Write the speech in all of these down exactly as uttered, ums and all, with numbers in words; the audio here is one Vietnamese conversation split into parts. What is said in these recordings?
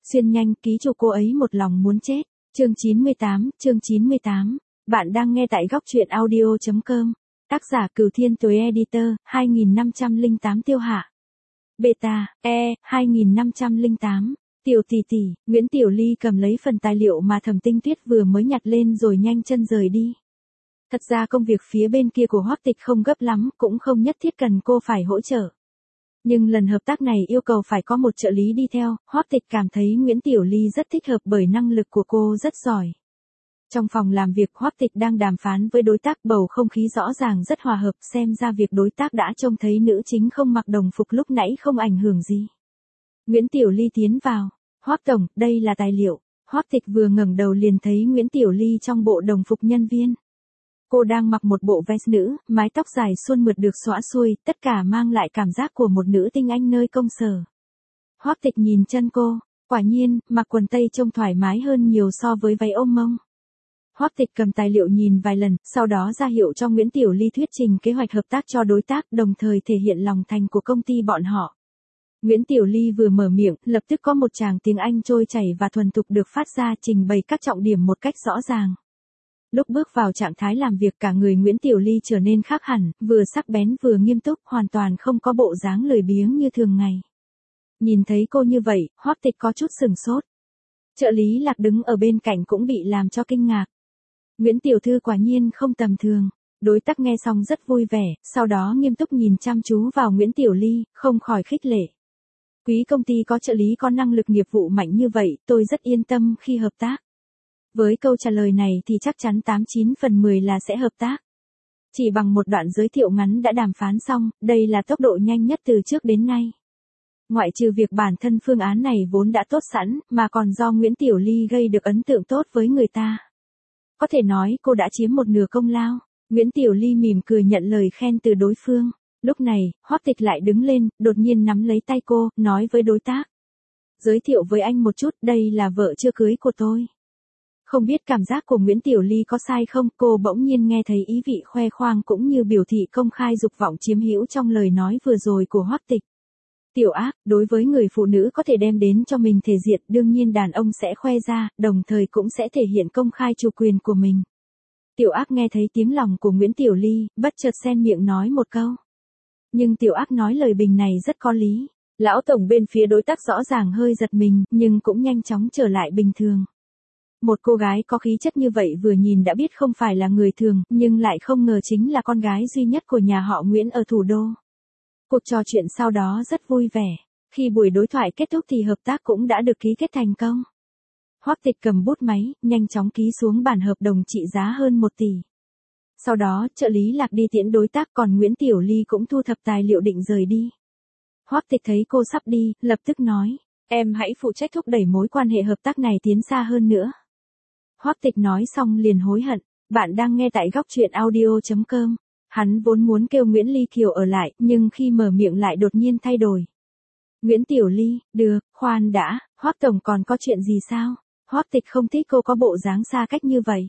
Xuyên nhanh, ký chủ cô ấy một lòng muốn chết. Chương chín mươi tám, chương chín mươi tám. Bạn đang nghe tại góc truyện audio chấm com. Tác giả Cửu Thiên Tuế Editor, hai nghìn năm trăm lẻ tám Tiêu Hạ. Beta, E, hai nghìn năm trăm lẻ tám. Tiểu tỷ tỷ, Nguyễn Tiểu Ly cầm lấy phần tài liệu mà Thẩm Tinh Tuyết vừa mới nhặt lên rồi nhanh chân rời đi. Thật ra công việc phía bên kia của Hoắc Tịch không gấp lắm, cũng không nhất thiết cần cô phải hỗ trợ. Nhưng lần hợp tác này yêu cầu phải có một trợ lý đi theo, Hoắc Tịch cảm thấy Nguyễn Tiểu Ly rất thích hợp bởi năng lực của cô rất giỏi. Trong phòng làm việc Hoắc Tịch đang đàm phán với đối tác, bầu không khí rõ ràng rất hòa hợp, xem ra việc đối tác đã trông thấy nữ chính không mặc đồng phục lúc nãy không ảnh hưởng gì. Nguyễn Tiểu Ly tiến vào, Hoắc tổng, đây là tài liệu. Hoắc Tịch vừa ngẩng đầu liền thấy Nguyễn Tiểu Ly trong bộ đồng phục nhân viên. Cô đang mặc một bộ vest nữ, mái tóc dài suôn mượt được xõa xuôi, tất cả mang lại cảm giác của một nữ tinh anh nơi công sở. Hoắc Tịch nhìn chân cô, quả nhiên, mặc quần tây trông thoải mái hơn nhiều so với váy ôm mông. Hoắc Tịch cầm tài liệu nhìn vài lần, sau đó ra hiệu cho Nguyễn Tiểu Ly thuyết trình kế hoạch hợp tác cho đối tác, đồng thời thể hiện lòng thành của công ty bọn họ. Nguyễn Tiểu Ly vừa mở miệng, lập tức có một tràng tiếng Anh trôi chảy và thuần thục được phát ra, trình bày các trọng điểm một cách rõ ràng. Lúc bước vào trạng thái làm việc, cả người Nguyễn Tiểu Ly trở nên khác hẳn, vừa sắc bén vừa nghiêm túc, hoàn toàn không có bộ dáng lười biếng như thường ngày. Nhìn thấy cô như vậy, Hoắc Tịch có chút sừng sốt. Trợ lý Lạc đứng ở bên cạnh cũng bị làm cho kinh ngạc. Nguyễn tiểu thư quả nhiên không tầm thường. Đối tác nghe xong rất vui vẻ, sau đó nghiêm túc nhìn chăm chú vào Nguyễn Tiểu Ly, không khỏi khích lệ. Quý công ty có trợ lý có năng lực nghiệp vụ mạnh như vậy, tôi rất yên tâm khi hợp tác. Với câu trả lời này thì chắc chắn tám chín phần mười là sẽ hợp tác. Chỉ bằng một đoạn giới thiệu ngắn đã đàm phán xong, đây là tốc độ nhanh nhất từ trước đến nay. Ngoại trừ việc bản thân phương án này vốn đã tốt sẵn, mà còn do Nguyễn Tiểu Ly gây được ấn tượng tốt với người ta. Có thể nói cô đã chiếm một nửa công lao. Nguyễn Tiểu Ly mỉm cười nhận lời khen từ đối phương. Lúc này, Hoắc Tịch lại đứng lên, đột nhiên nắm lấy tay cô, nói với đối tác. Giới thiệu với anh một chút, đây là vợ chưa cưới của tôi. Không biết cảm giác của Nguyễn Tiểu Ly có sai không, cô bỗng nhiên nghe thấy ý vị khoe khoang cũng như biểu thị công khai dục vọng chiếm hữu trong lời nói vừa rồi của Hoắc Tịch. Tiểu Ác, đối với người phụ nữ có thể đem đến cho mình thể diện, đương nhiên đàn ông sẽ khoe ra, đồng thời cũng sẽ thể hiện công khai chủ quyền của mình. Tiểu Ác nghe thấy tiếng lòng của Nguyễn Tiểu Ly, bất chợt xen miệng nói một câu. Nhưng Tiểu Ác nói lời bình này rất có lý. Lão tổng bên phía đối tác rõ ràng hơi giật mình, nhưng cũng nhanh chóng trở lại bình thường. Một cô gái có khí chất như vậy vừa nhìn đã biết không phải là người thường, nhưng lại không ngờ chính là con gái duy nhất của nhà họ Nguyễn ở thủ đô. Cuộc trò chuyện sau đó rất vui vẻ. Khi buổi đối thoại kết thúc thì hợp tác cũng đã được ký kết thành công. Hoắc Tịch cầm bút máy, nhanh chóng ký xuống bản hợp đồng trị giá hơn một tỷ. Sau đó, trợ lý Lạc đi tiễn đối tác, còn Nguyễn Tiểu Ly cũng thu thập tài liệu định rời đi. Hoắc Tịch thấy cô sắp đi, lập tức nói, em hãy phụ trách thúc đẩy mối quan hệ hợp tác này tiến xa hơn nữa. Hoắc Tịch nói xong liền hối hận. Bạn đang nghe tại góc truyện audio chấm com. Hắn vốn muốn kêu Nguyễn Ly Kiều ở lại, nhưng khi mở miệng lại đột nhiên thay đổi. Nguyễn Tiểu Ly, được, khoan đã, Hoắc tổng còn có chuyện gì sao? Hoắc Tịch không thích cô có bộ dáng xa cách như vậy.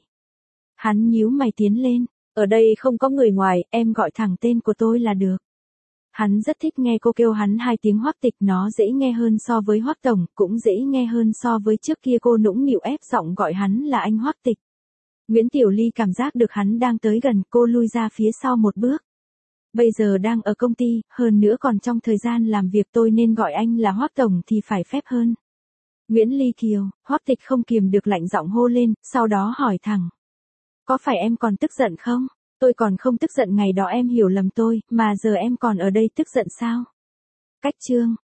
Hắn nhíu mày tiến lên, ở đây không có người ngoài, em gọi thẳng tên của tôi là được. Hắn rất thích nghe cô kêu hắn hai tiếng Hoắc Tịch, nó dễ nghe hơn so với Hoắc tổng, cũng dễ nghe hơn so với trước kia cô nũng nịu ép giọng gọi hắn là anh Hoắc Tịch. Nguyễn Tiểu Ly cảm giác được hắn đang tới gần, cô lui ra phía sau một bước. Bây giờ đang ở công ty, hơn nữa còn trong thời gian làm việc, tôi nên gọi anh là Hoắc tổng thì phải phép hơn. Nguyễn Ly Kiều, Hoắc Tịch không kiềm được lạnh giọng hô lên, sau đó hỏi thẳng. Có phải em còn tức giận không? Tôi còn không tức giận ngày đó em hiểu lầm tôi, mà giờ em còn ở đây tức giận sao? Cách chương,